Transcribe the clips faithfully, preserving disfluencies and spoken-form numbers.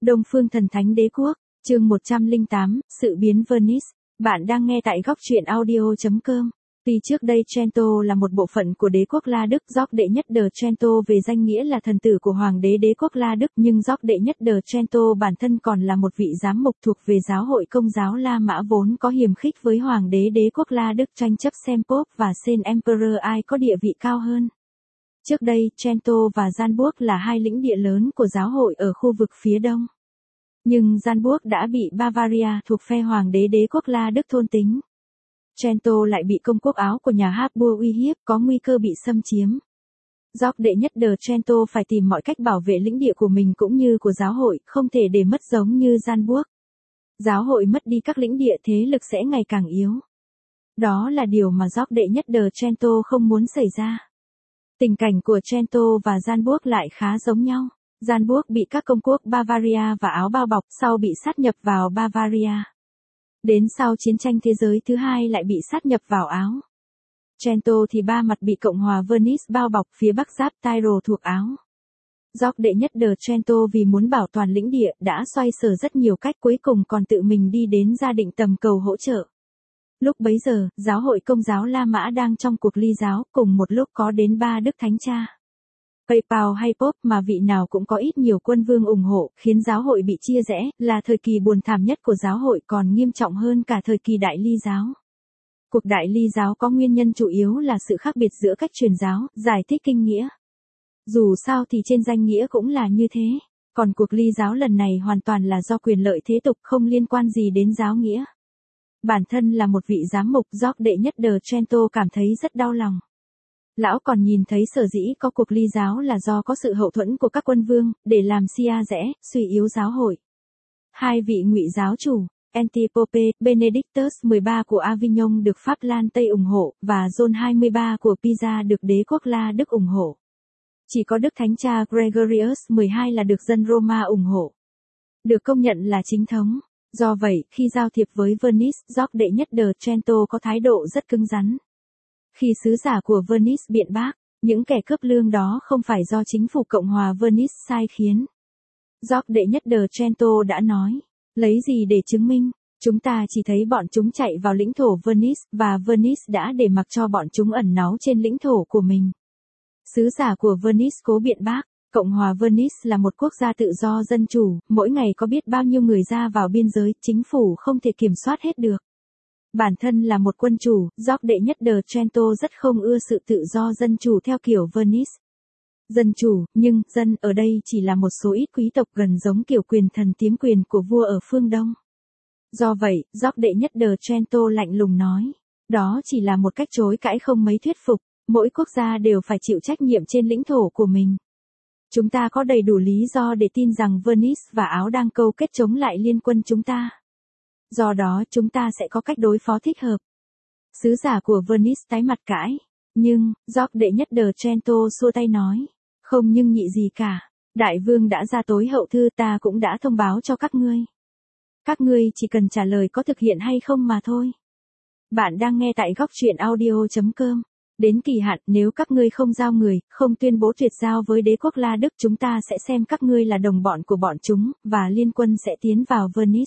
Đông Phương Thần Thánh Đế Quốc, chương một trăm lẻ tám, Sự biến Venice. Bạn đang nghe tại góc truyện audio chấm com. Tuy trước đây Trento là một bộ phận của đế quốc La Đức, George đệ nhất de Trento về danh nghĩa là thần tử của hoàng đế đế quốc La Đức, nhưng George đệ nhất de Trento bản thân còn là một vị giám mục thuộc về giáo hội Công giáo La Mã vốn có hiềm khích với hoàng đế đế quốc La Đức, tranh chấp xem Pope và Saint Emperor ai có địa vị cao hơn. Trước đây, Trento và Gianburg là hai lĩnh địa lớn của giáo hội ở khu vực phía đông. Nhưng Gianburg đã bị Bavaria thuộc phe hoàng đế đế quốc La Đức thôn tính. Trento lại bị công quốc Áo của nhà Habsburg uy hiếp, có nguy cơ bị xâm chiếm. George đệ nhất de Trento phải tìm mọi cách bảo vệ lĩnh địa của mình cũng như của giáo hội, không thể để mất giống như Gianburg. Giáo hội mất đi các lĩnh địa thế lực sẽ ngày càng yếu. Đó là điều mà George đệ nhất de Trento không muốn xảy ra. Tình cảnh của Trento và Gianburg lại khá giống nhau. Gianburg bị các công quốc Bavaria và Áo bao bọc, sau bị sát nhập vào Bavaria. Đến sau chiến tranh thế giới thứ hai lại bị sát nhập vào Áo. Trento thì ba mặt bị Cộng hòa Venice bao bọc, phía bắc giáp Tyrol thuộc Áo. George đệ nhất de Trento vì muốn bảo toàn lĩnh địa đã xoay sở rất nhiều cách, cuối cùng còn tự mình đi đến Gia Định tầm cầu hỗ trợ. Lúc bấy giờ, giáo hội Công giáo La Mã đang trong cuộc ly giáo, cùng một lúc có đến ba Đức Thánh Cha. Papal hay Pope mà vị nào cũng có ít nhiều quân vương ủng hộ, khiến giáo hội bị chia rẽ, là thời kỳ buồn thảm nhất của giáo hội, còn nghiêm trọng hơn cả thời kỳ Đại Ly giáo. Cuộc Đại Ly giáo có nguyên nhân chủ yếu là sự khác biệt giữa cách truyền giáo, giải thích kinh nghĩa. Dù sao thì trên danh nghĩa cũng là như thế, còn cuộc ly giáo lần này hoàn toàn là do quyền lợi thế tục, không liên quan gì đến giáo nghĩa. Bản thân là một vị giám mục, George đệ nhất de Trento cảm thấy rất đau lòng. Lão còn nhìn thấy sở dĩ có cuộc ly giáo là do có sự hậu thuẫn của các quân vương, để làm chia rẽ, suy yếu giáo hội. Hai vị ngụy giáo chủ, Antipope, Benedictus mười ba của Avignon được Pháp Lan Tây ủng hộ, và John hai mươi ba của Pisa được đế quốc La Đức ủng hộ. Chỉ có Đức Thánh Cha Gregorius mười hai là được dân Roma ủng hộ. Được công nhận là chính thống. Do vậy, khi giao thiệp với Venice, George đệ nhất de Trento có thái độ rất cứng rắn. Khi sứ giả của Venice biện bác, những kẻ cướp lương đó không phải do chính phủ Cộng hòa Venice sai khiến. George đệ nhất de Trento đã nói, lấy gì để chứng minh, chúng ta chỉ thấy bọn chúng chạy vào lãnh thổ Venice, và Venice đã để mặc cho bọn chúng ẩn náu trên lãnh thổ của mình. Sứ giả của Venice cố biện bác, Cộng hòa Venice là một quốc gia tự do dân chủ, mỗi ngày có biết bao nhiêu người ra vào biên giới, chính phủ không thể kiểm soát hết được. Bản thân là một quân chủ, George đệ nhất de Trento rất không ưa sự tự do dân chủ theo kiểu Venice. Dân chủ, nhưng dân ở đây chỉ là một số ít quý tộc gần giống kiểu quyền thần tiếm quyền của vua ở phương Đông. Do vậy, George đệ nhất de Trento lạnh lùng nói, đó chỉ là một cách chối cãi không mấy thuyết phục, mỗi quốc gia đều phải chịu trách nhiệm trên lãnh thổ của mình. Chúng ta có đầy đủ lý do để tin rằng Venice và Áo đang câu kết chống lại liên quân chúng ta. Do đó chúng ta sẽ có cách đối phó thích hợp. Sứ giả của Venice tái mặt cãi, nhưng, George đệ nhất de Trento xua tay nói, không nhưng nhị gì cả, đại vương đã ra tối hậu thư, ta cũng đã thông báo cho các ngươi. Các ngươi chỉ cần trả lời có thực hiện hay không mà thôi. Bạn đang nghe tại góc truyện audio chấm com. Đến kỳ hạn, nếu các ngươi không giao người, không tuyên bố tuyệt giao với đế quốc La Đức, chúng ta sẽ xem các ngươi là đồng bọn của bọn chúng, và liên quân sẽ tiến vào Venice.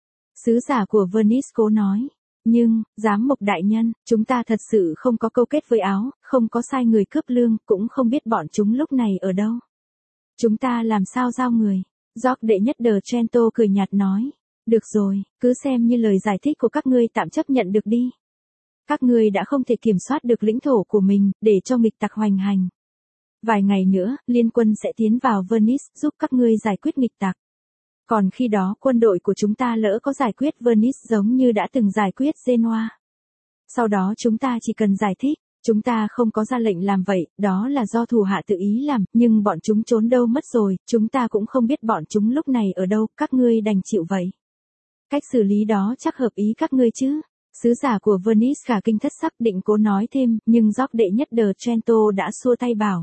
Sứ giả của Venice cố nói, nhưng, giám mục đại nhân, chúng ta thật sự không có câu kết với Áo, không có sai người cướp lương, cũng không biết bọn chúng lúc này ở đâu. Chúng ta làm sao giao người? George đệ nhất de Trento cười nhạt nói, được rồi, cứ xem như lời giải thích của các ngươi tạm chấp nhận được đi. Các ngươi đã không thể kiểm soát được lãnh thổ của mình, để cho nghịch tặc hoành hành. Vài ngày nữa, liên quân sẽ tiến vào Venice, giúp các ngươi giải quyết nghịch tặc. Còn khi đó quân đội của chúng ta lỡ có giải quyết Venice giống như đã từng giải quyết Genoa. Sau đó chúng ta chỉ cần giải thích, chúng ta không có ra lệnh làm vậy, đó là do thủ hạ tự ý làm, nhưng bọn chúng trốn đâu mất rồi, chúng ta cũng không biết bọn chúng lúc này ở đâu, các ngươi đành chịu vậy. Cách xử lý đó chắc hợp ý các ngươi chứ? Sứ giả của Venice cả kinh thất sắc định cố nói thêm, nhưng George đệ nhất de Trento đã xua tay bảo.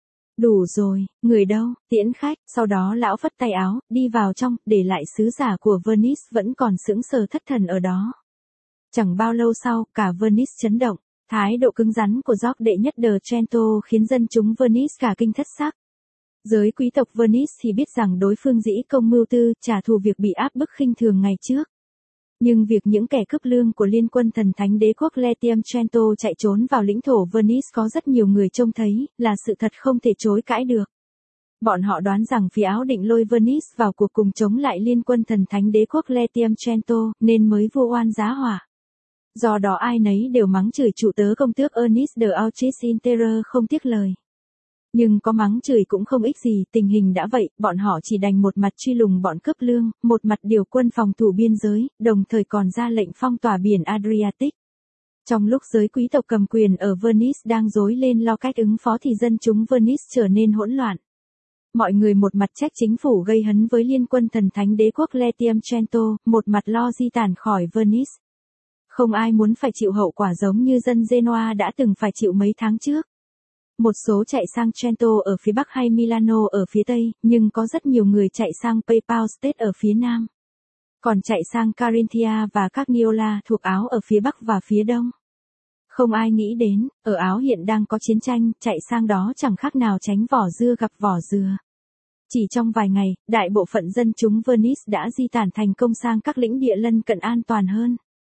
Đủ rồi, người đâu, tiễn khách, sau đó lão phất tay áo, đi vào trong, để lại sứ giả của Venice vẫn còn sững sờ thất thần ở đó. Chẳng bao lâu sau, cả Venice chấn động, thái độ cứng rắn của George đệ nhất de Trento khiến dân chúng Venice cả kinh thất sắc. Giới quý tộc Venice thì biết rằng đối phương dĩ công mưu tư, trả thù việc bị áp bức khinh thường ngày trước. Nhưng việc những kẻ cướp lương của liên quân thần thánh đế quốc Latium Trento chạy trốn vào lãnh thổ Venice có rất nhiều người trông thấy, là sự thật không thể chối cãi được. Bọn họ đoán rằng phía Áo định lôi Venice vào cuộc cùng chống lại liên quân thần thánh đế quốc Latium Trento, nên mới vu oan giá hỏa. Do đó ai nấy đều mắng chửi chủ tớ công tước Ernest de Auchis Inter không tiếc lời. Nhưng có mắng chửi cũng không ích gì, tình hình đã vậy, bọn họ chỉ đành một mặt truy lùng bọn cướp lương, một mặt điều quân phòng thủ biên giới, đồng thời còn ra lệnh phong tỏa biển Adriatic. Trong lúc giới quý tộc cầm quyền ở Venice đang rối lên lo cách ứng phó thì dân chúng Venice trở nên hỗn loạn. Mọi người một mặt trách chính phủ gây hấn với liên quân thần thánh đế quốc Latium Trento, một mặt lo di tản khỏi Venice. Không ai muốn phải chịu hậu quả giống như dân Genoa đã từng phải chịu mấy tháng trước. Một số chạy sang Trento ở phía bắc hay Milano ở phía tây, nhưng có rất nhiều người chạy sang Papal State ở phía nam. Còn chạy sang Carinthia và Cagnola thuộc Áo ở phía bắc và phía đông. Không ai nghĩ đến, ở Áo hiện đang có chiến tranh, chạy sang đó chẳng khác nào tránh vỏ dưa gặp vỏ dừa. Chỉ trong vài ngày, đại bộ phận dân chúng Venice đã di tản thành công sang các lĩnh địa lân cận an toàn hơn.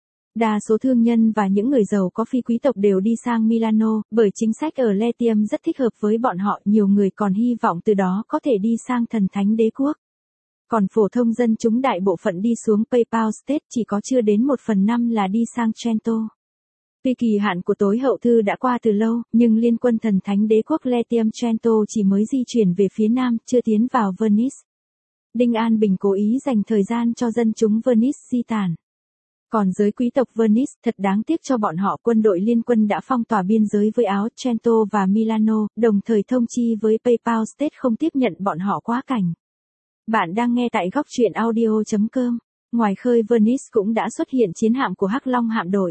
Đa số thương nhân và những người giàu có phi quý tộc đều đi sang Milano, bởi chính sách ở Latium rất thích hợp với bọn họ, nhiều người còn hy vọng từ đó có thể đi sang thần thánh đế quốc. Còn phổ thông dân chúng đại bộ phận đi xuống Papal State chỉ có chưa đến một phần năm là đi sang Trento. Tuy kỳ hạn của tối hậu thư đã qua từ lâu, nhưng liên quân thần thánh đế quốc Latium Trento chỉ mới di chuyển về phía nam, chưa tiến vào Venice. Đinh An Bình cố ý dành thời gian cho dân chúng Venice di tản. Còn giới quý tộc Venice, thật đáng tiếc cho bọn họ, quân đội liên quân đã phong tỏa biên giới với Áo, Trento và Milano, đồng thời thông chi với Papal State không tiếp nhận bọn họ quá cảnh. Bạn đang nghe tại góc truyện audio chấm com. Ngoài khơi Venice cũng đã xuất hiện chiến hạm của Hắc Long hạm đội.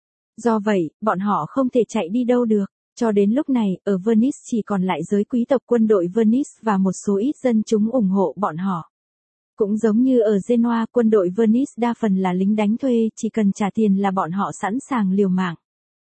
Do vậy, bọn họ không thể chạy đi đâu được. Cho đến lúc này, ở Venice chỉ còn lại giới quý tộc quân đội Venice và một số ít dân chúng ủng hộ bọn họ. Cũng giống như ở Genoa, quân đội Venice đa phần là lính đánh thuê, chỉ cần trả tiền là bọn họ sẵn sàng liều mạng.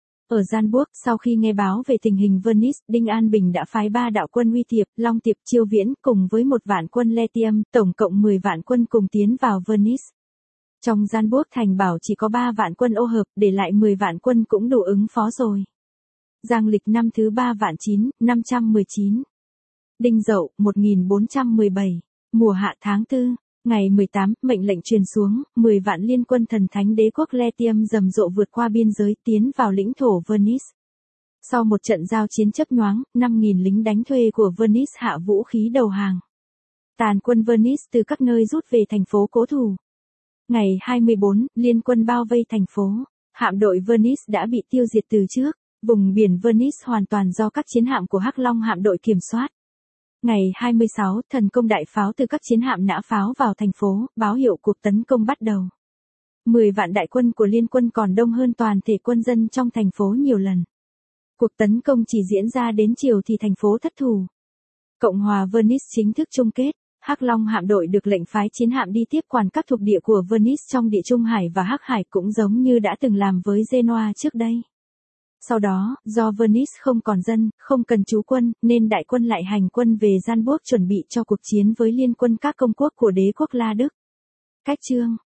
Ở Gianburg, sau khi nghe báo về tình hình Venice, Đinh An Bình đã phái ba đạo quân Uy Tiệp, Long Tiệp, Chiêu Viễn cùng với một vạn quân Latium, tổng cộng mười vạn quân cùng tiến vào Venice. Trong Gianburg thành bảo chỉ có ba vạn quân ô hợp, để lại mười vạn quân cũng đủ ứng phó rồi. Giang lịch năm thứ ba vạn chín, năm trăm mười chín. Đinh Dậu, một nghìn bốn trăm mười bảy. Mùa hạ tháng tư, ngày mười tám, mệnh lệnh truyền xuống, mười vạn liên quân thần thánh đế quốc Latium rầm rộ vượt qua biên giới tiến vào lãnh thổ Venice. Sau một trận giao chiến chớp nhoáng, năm nghìn lính đánh thuê của Venice hạ vũ khí đầu hàng. Tàn quân Venice từ các nơi rút về thành phố cố thủ. Ngày hai mươi bốn, liên quân bao vây thành phố. Hạm đội Venice đã bị tiêu diệt từ trước. Vùng biển Venice hoàn toàn do các chiến hạm của Hắc Long hạm đội kiểm soát. Ngày hai mươi sáu, thần công đại pháo từ các chiến hạm nã pháo vào thành phố, báo hiệu cuộc tấn công bắt đầu. mười vạn đại quân của liên quân còn đông hơn toàn thể quân dân trong thành phố nhiều lần. Cuộc tấn công chỉ diễn ra đến chiều thì thành phố thất thủ. Cộng hòa Venice chính thức chung kết. Hắc Long hạm đội được lệnh phái chiến hạm đi tiếp quản các thuộc địa của Venice trong Địa Trung Hải và Hắc Hải, cũng giống như đã từng làm với Genoa trước đây. Sau đó, do Venice không còn dân, không cần trú quân, nên đại quân lại hành quân về Gianburg chuẩn bị cho cuộc chiến với liên quân các công quốc của đế quốc La Đức. Cách chương